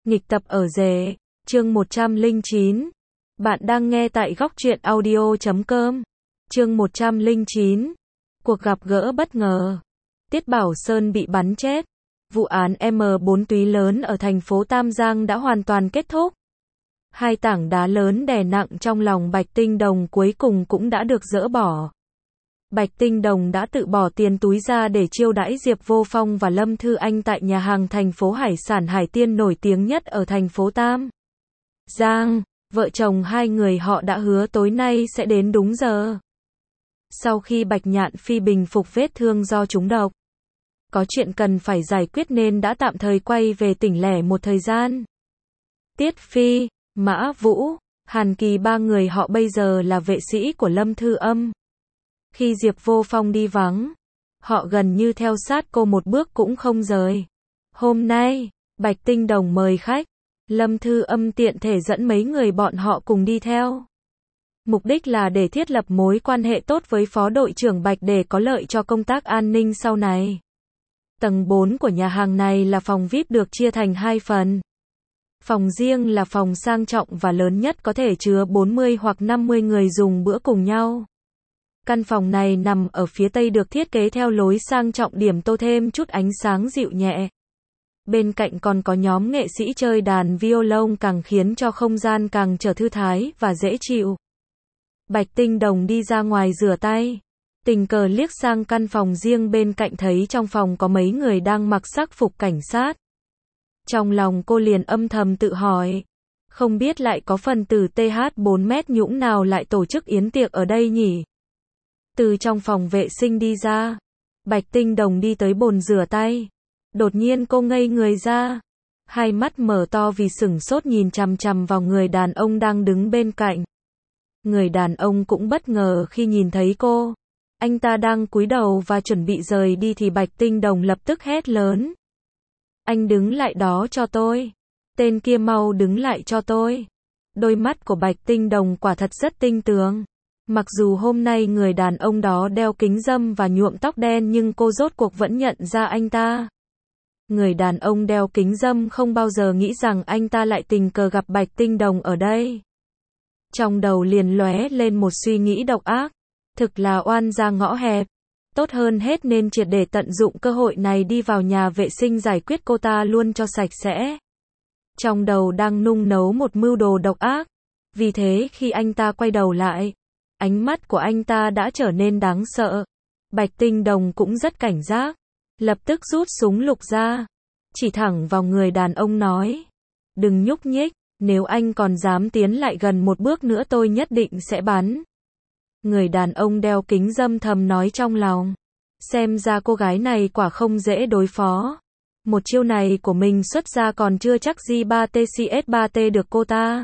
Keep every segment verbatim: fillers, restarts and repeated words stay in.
Nghịch tập ở rể, chương một trăm lẻ chín. Bạn đang nghe tại góc truyện audio chấm com. Chương một trăm lẻ chín. Cuộc gặp gỡ bất ngờ. Tiết Bảo Sơn bị bắn chết. Vụ án M bốn túy lớn ở thành phố Tam Giang đã hoàn toàn kết thúc. Hai tảng đá lớn đè nặng trong lòng Bạch Tinh Đồng cuối cùng cũng đã được dỡ bỏ. Bạch Tinh Đồng đã tự bỏ tiền túi ra để chiêu đãi Diệp Vô Phong và Lâm Thư Anh tại nhà hàng thành phố hải sản Hải Tiên nổi tiếng nhất ở thành phố Tam Giang. Vợ chồng hai người họ đã hứa tối nay sẽ đến đúng giờ. Sau khi Bạch Nhạn Phi bình phục vết thương do trúng độc, có chuyện cần phải giải quyết nên đã tạm thời quay về tỉnh lẻ một thời gian. Tiết Phi, Mã Vũ, Hàn Kỳ ba người họ bây giờ là vệ sĩ của Lâm Thư Âm. Khi Diệp Vô Phong đi vắng, họ gần như theo sát cô một bước cũng không rời. Hôm nay, Bạch Tinh Đồng mời khách, Lâm Thư Âm tiện thể dẫn mấy người bọn họ cùng đi theo. Mục đích là để thiết lập mối quan hệ tốt với Phó đội trưởng Bạch để có lợi cho công tác an ninh sau này. Tầng bốn của nhà hàng này là phòng vi ai pi được chia thành hai phần. Phòng riêng là phòng sang trọng và lớn nhất có thể chứa bốn mươi hoặc năm mươi người dùng bữa cùng nhau. Căn phòng này nằm ở phía tây được thiết kế theo lối sang trọng, điểm tô thêm chút ánh sáng dịu nhẹ. Bên cạnh còn có nhóm nghệ sĩ chơi đàn violon càng khiến cho không gian càng trở thư thái và dễ chịu. Bạch Tinh Đồng đi ra ngoài rửa tay, tình cờ liếc sang căn phòng riêng bên cạnh thấy trong phòng có mấy người đang mặc sắc phục cảnh sát. Trong lòng cô liền âm thầm tự hỏi, không biết lại có phần tử T H bốn mét nhũng nào lại tổ chức yến tiệc ở đây nhỉ? Từ trong phòng vệ sinh đi ra, Bạch Tinh Đồng đi tới bồn rửa tay. Đột nhiên cô ngây người ra, hai mắt mở to vì sửng sốt nhìn chằm chằm vào người đàn ông đang đứng bên cạnh. Người đàn ông cũng bất ngờ khi nhìn thấy cô. Anh ta đang cúi đầu và chuẩn bị rời đi thì Bạch Tinh Đồng lập tức hét lớn. Anh đứng lại đó cho tôi. Tên kia mau đứng lại cho tôi. Đôi mắt của Bạch Tinh Đồng quả thật rất tinh tường. Mặc dù hôm nay người đàn ông đó đeo kính râm và nhuộm tóc đen nhưng cô rốt cuộc vẫn nhận ra anh ta. Người đàn ông đeo kính râm không bao giờ nghĩ rằng anh ta lại tình cờ gặp Bạch Tinh Đồng ở đây. Trong đầu liền lóe lên một suy nghĩ độc ác. Thực là oan ra ngõ hẹp. Tốt hơn hết nên triệt để tận dụng cơ hội này đi vào nhà vệ sinh giải quyết cô ta luôn cho sạch sẽ. Trong đầu đang nung nấu một mưu đồ độc ác. Vì thế khi anh ta quay đầu lại, ánh mắt của anh ta đã trở nên đáng sợ. Bạch Tinh Đồng cũng rất cảnh giác, lập tức rút súng lục ra, chỉ thẳng vào người đàn ông nói. Đừng nhúc nhích, nếu anh còn dám tiến lại gần một bước nữa tôi nhất định sẽ bắn. Người đàn ông đeo kính râm thầm nói trong lòng. Xem ra cô gái này quả không dễ đối phó. Một chiêu này của mình xuất ra còn chưa chắc G ba T C S ba T được cô ta.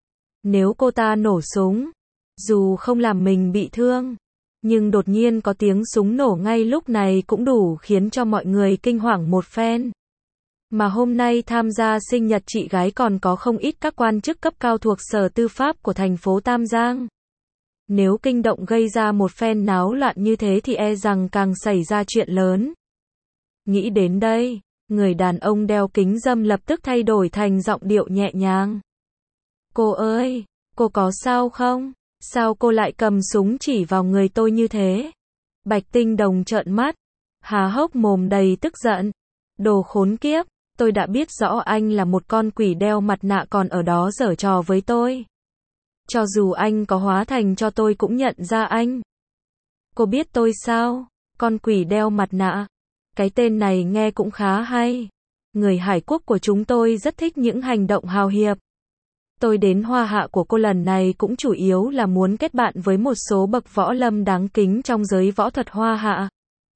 Nếu cô ta nổ súng, dù không làm mình bị thương, nhưng đột nhiên có tiếng súng nổ ngay lúc này cũng đủ khiến cho mọi người kinh hoàng một phen. Mà hôm nay tham gia sinh nhật chị gái còn có không ít các quan chức cấp cao thuộc Sở Tư pháp của thành phố Tam Giang. Nếu kinh động gây ra một phen náo loạn như thế thì e rằng càng xảy ra chuyện lớn. Nghĩ đến đây, người đàn ông đeo kính râm lập tức thay đổi thành giọng điệu nhẹ nhàng. Cô ơi, cô có sao không? Sao cô lại cầm súng chỉ vào người tôi như thế? Bạch Tinh Đồng trợn mắt, há hốc mồm đầy tức giận. Đồ khốn kiếp, tôi đã biết rõ anh là một con quỷ đeo mặt nạ còn ở đó giở trò với tôi. Cho dù anh có hóa thành cho tôi cũng nhận ra anh. Cô biết tôi sao? Con quỷ đeo mặt nạ. Cái tên này nghe cũng khá hay. Người Hải Quốc của chúng tôi rất thích những hành động hào hiệp. Tôi đến Hoa Hạ của cô lần này cũng chủ yếu là muốn kết bạn với một số bậc võ lâm đáng kính trong giới võ thuật Hoa Hạ.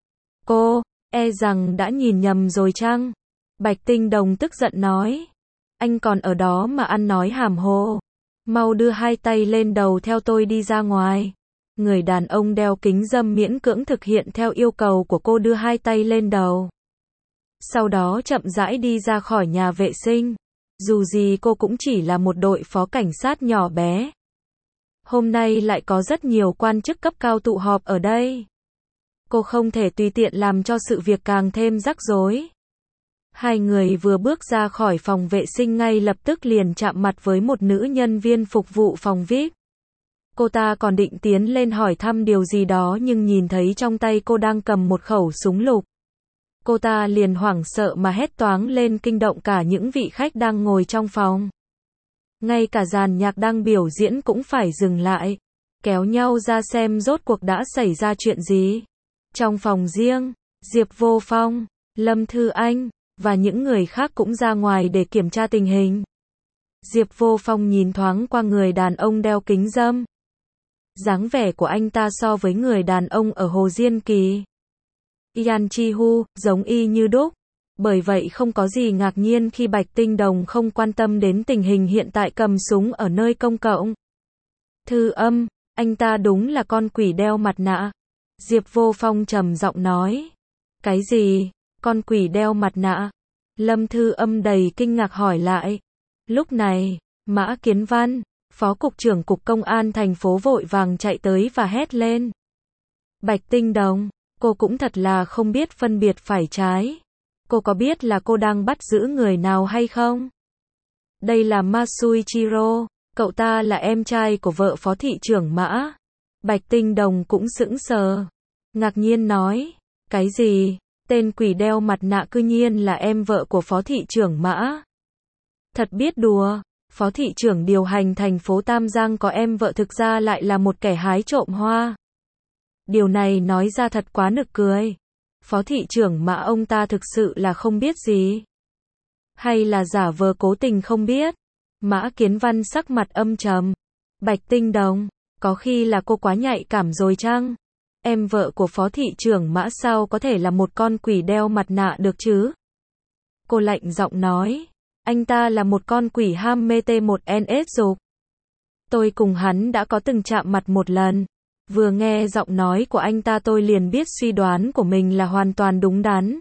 Cô, e rằng đã nhìn nhầm rồi chăng? Bạch Tinh Đồng tức giận nói. Anh còn ở đó mà ăn nói hàm hồ. Mau đưa hai tay lên đầu theo tôi đi ra ngoài. Người đàn ông đeo kính râm miễn cưỡng thực hiện theo yêu cầu của cô đưa hai tay lên đầu. Sau đó chậm rãi đi ra khỏi nhà vệ sinh. Dù gì cô cũng chỉ là một đội phó cảnh sát nhỏ bé. Hôm nay lại có rất nhiều quan chức cấp cao tụ họp ở đây. Cô không thể tùy tiện làm cho sự việc càng thêm rắc rối. Hai người vừa bước ra khỏi phòng vệ sinh ngay lập tức liền chạm mặt với một nữ nhân viên phục vụ phòng vi ai pi. Cô ta còn định tiến lên hỏi thăm điều gì đó nhưng nhìn thấy trong tay cô đang cầm một khẩu súng lục. Cô ta liền hoảng sợ mà hét toáng lên kinh động cả những vị khách đang ngồi trong phòng. Ngay cả dàn nhạc đang biểu diễn cũng phải dừng lại, kéo nhau ra xem rốt cuộc đã xảy ra chuyện gì. Trong phòng riêng, Diệp Vô Phong, Lâm Thư Anh và những người khác cũng ra ngoài để kiểm tra tình hình. Diệp Vô Phong nhìn thoáng qua người đàn ông đeo kính râm. Dáng vẻ của anh ta so với người đàn ông ở Hồ Diên Kỳ, Yan Chi-hu, giống y như đúc. Bởi vậy không có gì ngạc nhiên khi Bạch Tinh Đồng không quan tâm đến tình hình hiện tại cầm súng ở nơi công cộng. Thư Âm, anh ta đúng là con quỷ đeo mặt nạ. Diệp Vô Phong trầm giọng nói. Cái gì? Con quỷ đeo mặt nạ? Lâm Thư Âm đầy kinh ngạc hỏi lại. Lúc này, Mã Kiến Văn, Phó Cục trưởng Cục Công an thành phố vội vàng chạy tới và hét lên. Bạch Tinh Đồng, cô cũng thật là không biết phân biệt phải trái. Cô có biết là cô đang bắt giữ người nào hay không? Đây là Masuichiro, cậu ta là em trai của vợ Phó thị trưởng Mã. Bạch Tinh Đồng cũng sững sờ, ngạc nhiên nói. Cái gì? Tên quỷ đeo mặt nạ cư nhiên là em vợ của Phó thị trưởng Mã. Thật biết đùa, Phó thị trưởng điều hành thành phố Tam Giang có em vợ thực ra lại là một kẻ hái trộm hoa. Điều này nói ra thật quá nực cười. Phó thị trưởng Mã ông ta thực sự là không biết gì? Hay là giả vờ cố tình không biết? Mã Kiến Văn sắc mặt âm trầm. Bạch Tinh Đồng, có khi là cô quá nhạy cảm rồi chăng? Em vợ của Phó thị trưởng Mã sao có thể là một con quỷ đeo mặt nạ được chứ? Cô lạnh giọng nói. Anh ta là một con quỷ ham mê T một N S dục. Tôi cùng hắn đã có từng chạm mặt một lần. Vừa nghe giọng nói của anh ta tôi liền biết suy đoán của mình là hoàn toàn đúng đắn.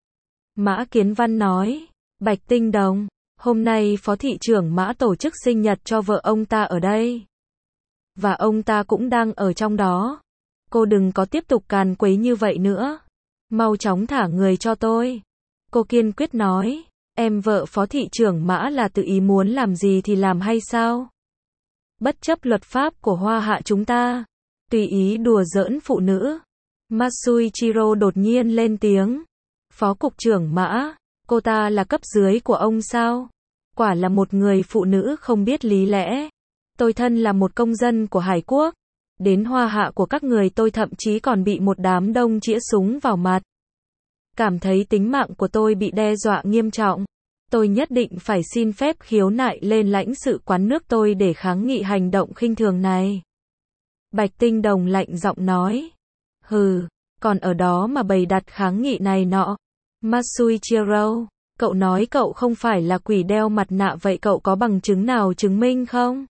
Mã Kiến Văn nói. Bạch Tinh Đồng, hôm nay Phó thị trưởng Mã tổ chức sinh nhật cho vợ ông ta ở đây. Và ông ta cũng đang ở trong đó. Cô đừng có tiếp tục càn quấy như vậy nữa. Mau chóng thả người cho tôi. Cô kiên quyết nói. Em vợ Phó thị trưởng Mã là tự ý muốn làm gì thì làm hay sao? Bất chấp luật pháp của Hoa Hạ chúng ta. Tùy ý đùa giỡn phụ nữ. Masuichiro đột nhiên lên tiếng. Phó cục trưởng Mã, cô ta là cấp dưới của ông sao? Quả là một người phụ nữ không biết lý lẽ. Tôi thân là một công dân của Hải Quốc. Đến Hoa Hạ của các người tôi thậm chí còn bị một đám đông chĩa súng vào mặt. Cảm thấy tính mạng của tôi bị đe dọa nghiêm trọng. Tôi nhất định phải xin phép khiếu nại lên lãnh sự quán nước tôi để kháng nghị hành động khinh thường này. Bạch Tinh Đồng lạnh giọng nói. Hừ, còn ở đó mà bày đặt kháng nghị này nọ. Masuichiro, cậu nói cậu không phải là quỷ đeo mặt nạ vậy cậu có bằng chứng nào chứng minh không?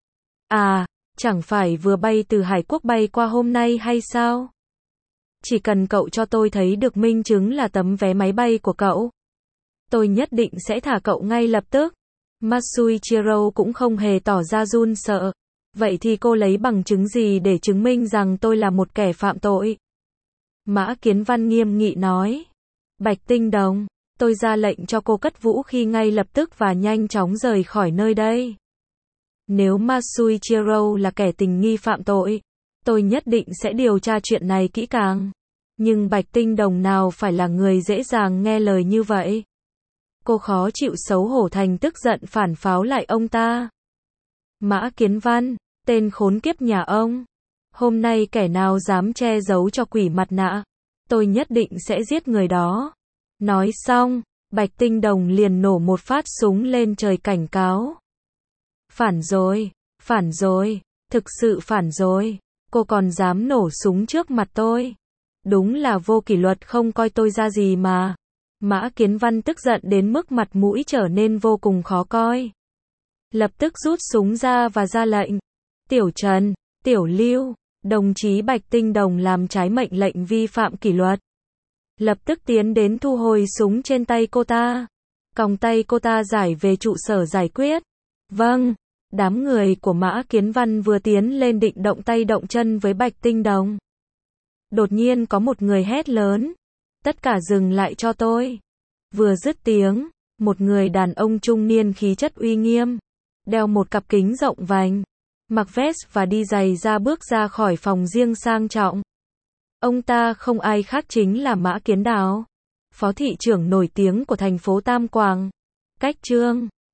À, chẳng phải vừa bay từ Hải Quốc bay qua hôm nay hay sao? Chỉ cần cậu cho tôi thấy được minh chứng là tấm vé máy bay của cậu. Tôi nhất định sẽ thả cậu ngay lập tức. Masuichiro cũng không hề tỏ ra run sợ. Vậy thì cô lấy bằng chứng gì để chứng minh rằng tôi là một kẻ phạm tội? Mã Kiến Văn nghiêm nghị nói. Bạch Tinh Đồng, tôi ra lệnh cho cô cất vũ khí ngay lập tức và nhanh chóng rời khỏi nơi đây. Nếu Masuichiro là kẻ tình nghi phạm tội, tôi nhất định sẽ điều tra chuyện này kỹ càng. Nhưng Bạch Tinh Đồng nào phải là người dễ dàng nghe lời như vậy? Cô khó chịu xấu hổ thành tức giận phản pháo lại ông ta. Mã Kiến Văn, tên khốn kiếp nhà ông. Hôm nay kẻ nào dám che giấu cho quỷ mặt nạ, tôi nhất định sẽ giết người đó. Nói xong, Bạch Tinh Đồng liền nổ một phát súng lên trời cảnh cáo. Phản rồi, phản rồi, thực sự phản rồi. Cô còn dám nổ súng trước mặt tôi. Đúng là vô kỷ luật không coi tôi ra gì mà. Mã Kiến Văn tức giận đến mức mặt mũi trở nên vô cùng khó coi. Lập tức rút súng ra và ra lệnh. Tiểu Trần, Tiểu Lưu, đồng chí Bạch Tinh Đồng làm trái mệnh lệnh vi phạm kỷ luật. Lập tức tiến đến thu hồi súng trên tay cô ta. Còng tay cô ta giải về trụ sở giải quyết. Vâng, đám người của Mã Kiến Văn vừa tiến lên định động tay động chân với Bạch Tinh Đồng. Đột nhiên có một người hét lớn. Tất cả dừng lại cho tôi. Vừa dứt tiếng, một người đàn ông trung niên khí chất uy nghiêm, đeo một cặp kính rộng vành, mặc vest và đi giày da bước ra khỏi phòng riêng sang trọng. Ông ta không ai khác chính là Mã Kiến Đào, phó thị trưởng nổi tiếng của thành phố Tam Quang. Cách Trương